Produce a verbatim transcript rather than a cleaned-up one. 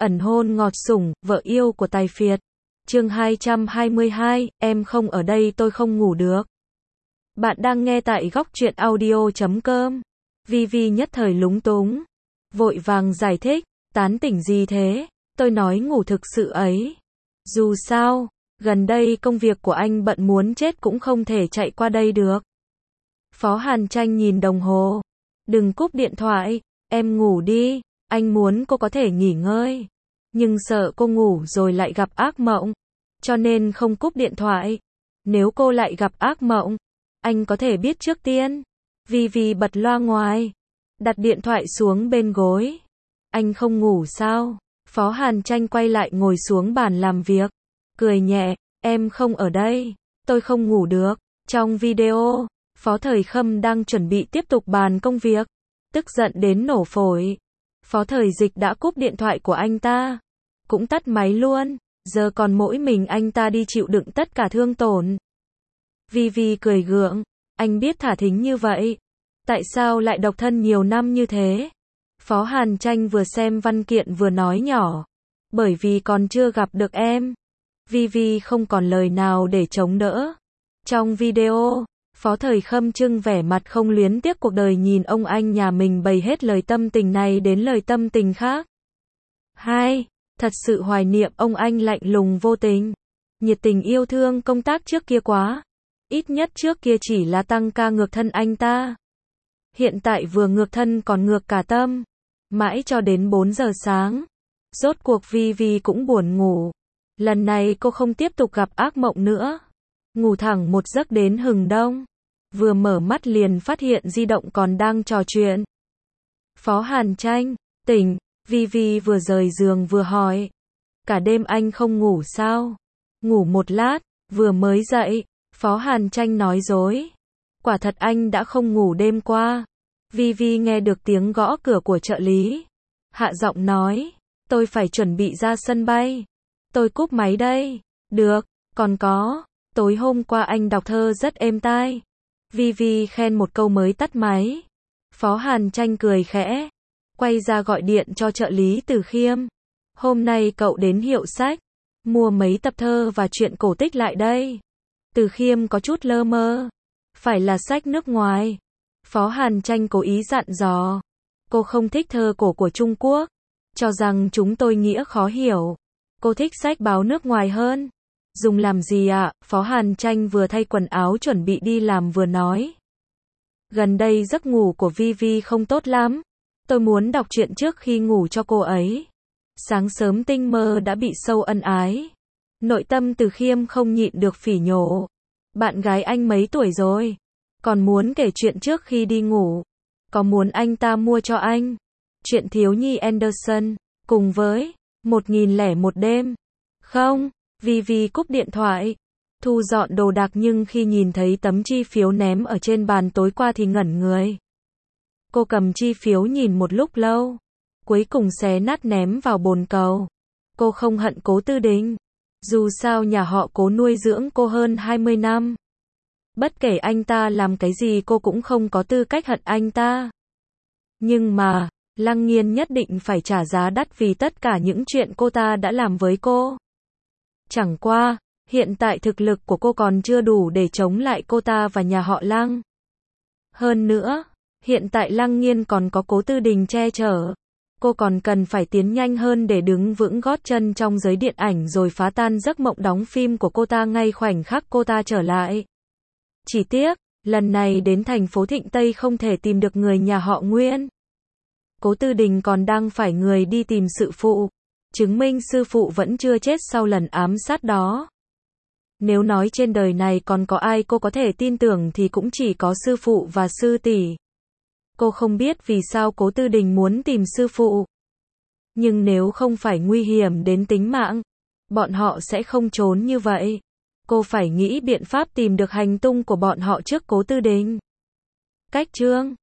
ẩn hôn ngọt sủng, vợ yêu của Tài Phiệt. Chương hai trăm hai mươi hai, em không ở đây tôi không ngủ được. Bạn đang nghe tại góc truyện audio chấm com. Vivi nhất thời lúng túng, vội vàng giải thích, tán tỉnh gì thế, tôi nói ngủ thực sự ấy. Dù sao, gần đây công việc của anh bận muốn chết cũng không thể chạy qua đây được. Phó Hàn Tranh nhìn đồng hồ, đừng cúp điện thoại, em ngủ đi, anh muốn cô có thể nghỉ ngơi, nhưng sợ cô ngủ rồi lại gặp ác mộng, cho nên không cúp điện thoại. Nếu cô lại gặp ác mộng, anh có thể biết trước tiên. Vivi bật loa ngoài, đặt điện thoại xuống bên gối. Anh không ngủ sao? Phó Hàn Tranh quay lại ngồi xuống bàn làm việc, cười nhẹ, em không ở đây, tôi không ngủ được. Trong video, Phó Thời Khâm đang chuẩn bị tiếp tục bàn công việc, tức giận đến nổ phổi. Phó Thời Dịch đã cúp điện thoại của anh ta, cũng tắt máy luôn, giờ còn mỗi mình anh ta đi chịu đựng tất cả thương tổn. Vivi cười gượng, anh biết thả thính như vậy, tại sao lại độc thân nhiều năm như thế? Phó Hàn Tranh vừa xem văn kiện vừa nói nhỏ, bởi vì còn chưa gặp được em. Vivi không còn lời nào để chống đỡ. Trong video, Phó Thời Khâm trưng vẻ mặt không luyến tiếc cuộc đời nhìn ông anh nhà mình bày hết lời tâm tình này đến lời tâm tình khác. Hai, thật sự hoài niệm ông anh lạnh lùng vô tình, nhiệt tình yêu thương công tác trước kia quá. Ít nhất trước kia chỉ là tăng ca ngược thân anh ta. Hiện tại vừa ngược thân còn ngược cả tâm. Mãi cho đến bốn giờ sáng. Rốt cuộc Vivi cũng buồn ngủ. Lần này cô không tiếp tục gặp ác mộng nữa. Ngủ thẳng một giấc đến hừng đông. Vừa mở mắt liền phát hiện di động còn đang trò chuyện. Phó Hàn Tranh, tỉnh, Vivi vừa rời giường vừa hỏi. Cả đêm anh không ngủ sao? Ngủ một lát, vừa mới dậy. Phó Hàn Tranh nói dối. Quả thật anh đã không ngủ đêm qua. Vivi nghe được tiếng gõ cửa của trợ lý. Hạ giọng nói, tôi phải chuẩn bị ra sân bay. Tôi cúp máy đây. Được, còn có, tối hôm qua anh đọc thơ rất êm tai. Vivi khen một câu mới tắt máy. Phó Hàn Tranh cười khẽ, quay ra gọi điện cho trợ lý Từ Khiêm. Hôm nay cậu đến hiệu sách, mua mấy tập thơ và truyện cổ tích lại đây. Từ Khiêm có chút lơ mơ. Phải là sách nước ngoài. Phó Hàn Tranh cố ý dặn dò. Cô không thích thơ cổ của Trung Quốc, cho rằng chúng tôi nghĩa khó hiểu. Cô thích sách báo nước ngoài hơn. Dùng làm gì ạ? À? Phó Hàn Tranh vừa thay quần áo chuẩn bị đi làm vừa nói. Gần đây giấc ngủ của Vivi không tốt lắm. Tôi muốn đọc truyện trước khi ngủ cho cô ấy. Sáng sớm tinh mơ đã bị sâu ân ái. Nội tâm Từ Khiêm không nhịn được phỉ nhổ. Bạn gái anh mấy tuổi rồi? Còn muốn kể chuyện trước khi đi ngủ. Có muốn anh ta mua cho anh chuyện thiếu nhi Anderson, cùng với một nghìn lẻ một đêm? Không, Vivi cúp điện thoại, thu dọn đồ đạc nhưng khi nhìn thấy tấm chi phiếu ném ở trên bàn tối qua thì ngẩn người. Cô cầm chi phiếu nhìn một lúc lâu, cuối cùng xé nát ném vào bồn cầu. Cô không hận Cố Tư Đình. Dù sao nhà họ Cố nuôi dưỡng cô hơn hai mươi năm. Bất kể anh ta làm cái gì cô cũng không có tư cách hận anh ta. Nhưng mà, Lăng Nghiên nhất định phải trả giá đắt vì tất cả những chuyện cô ta đã làm với cô. Chẳng qua, hiện tại thực lực của cô còn chưa đủ để chống lại cô ta và nhà họ Lăng. Hơn nữa, hiện tại Lăng Nghiên còn có Cố Tư Đình che chở. Cô còn cần phải tiến nhanh hơn để đứng vững gót chân trong giới điện ảnh rồi phá tan giấc mộng đóng phim của cô ta ngay khoảnh khắc cô ta trở lại. Chỉ tiếc, lần này đến thành phố Thịnh Tây không thể tìm được người nhà họ Nguyên. Cố Tư Đình còn đang phải người đi tìm sư phụ, chứng minh sư phụ vẫn chưa chết sau lần ám sát đó. Nếu nói trên đời này còn có ai cô có thể tin tưởng thì cũng chỉ có sư phụ và sư tỷ. Cô không biết vì sao Cố Tư Đình muốn tìm sư phụ. Nhưng nếu không phải nguy hiểm đến tính mạng, bọn họ sẽ không trốn như vậy. Cô phải nghĩ biện pháp tìm được hành tung của bọn họ trước Cố Tư Đình. Cách chương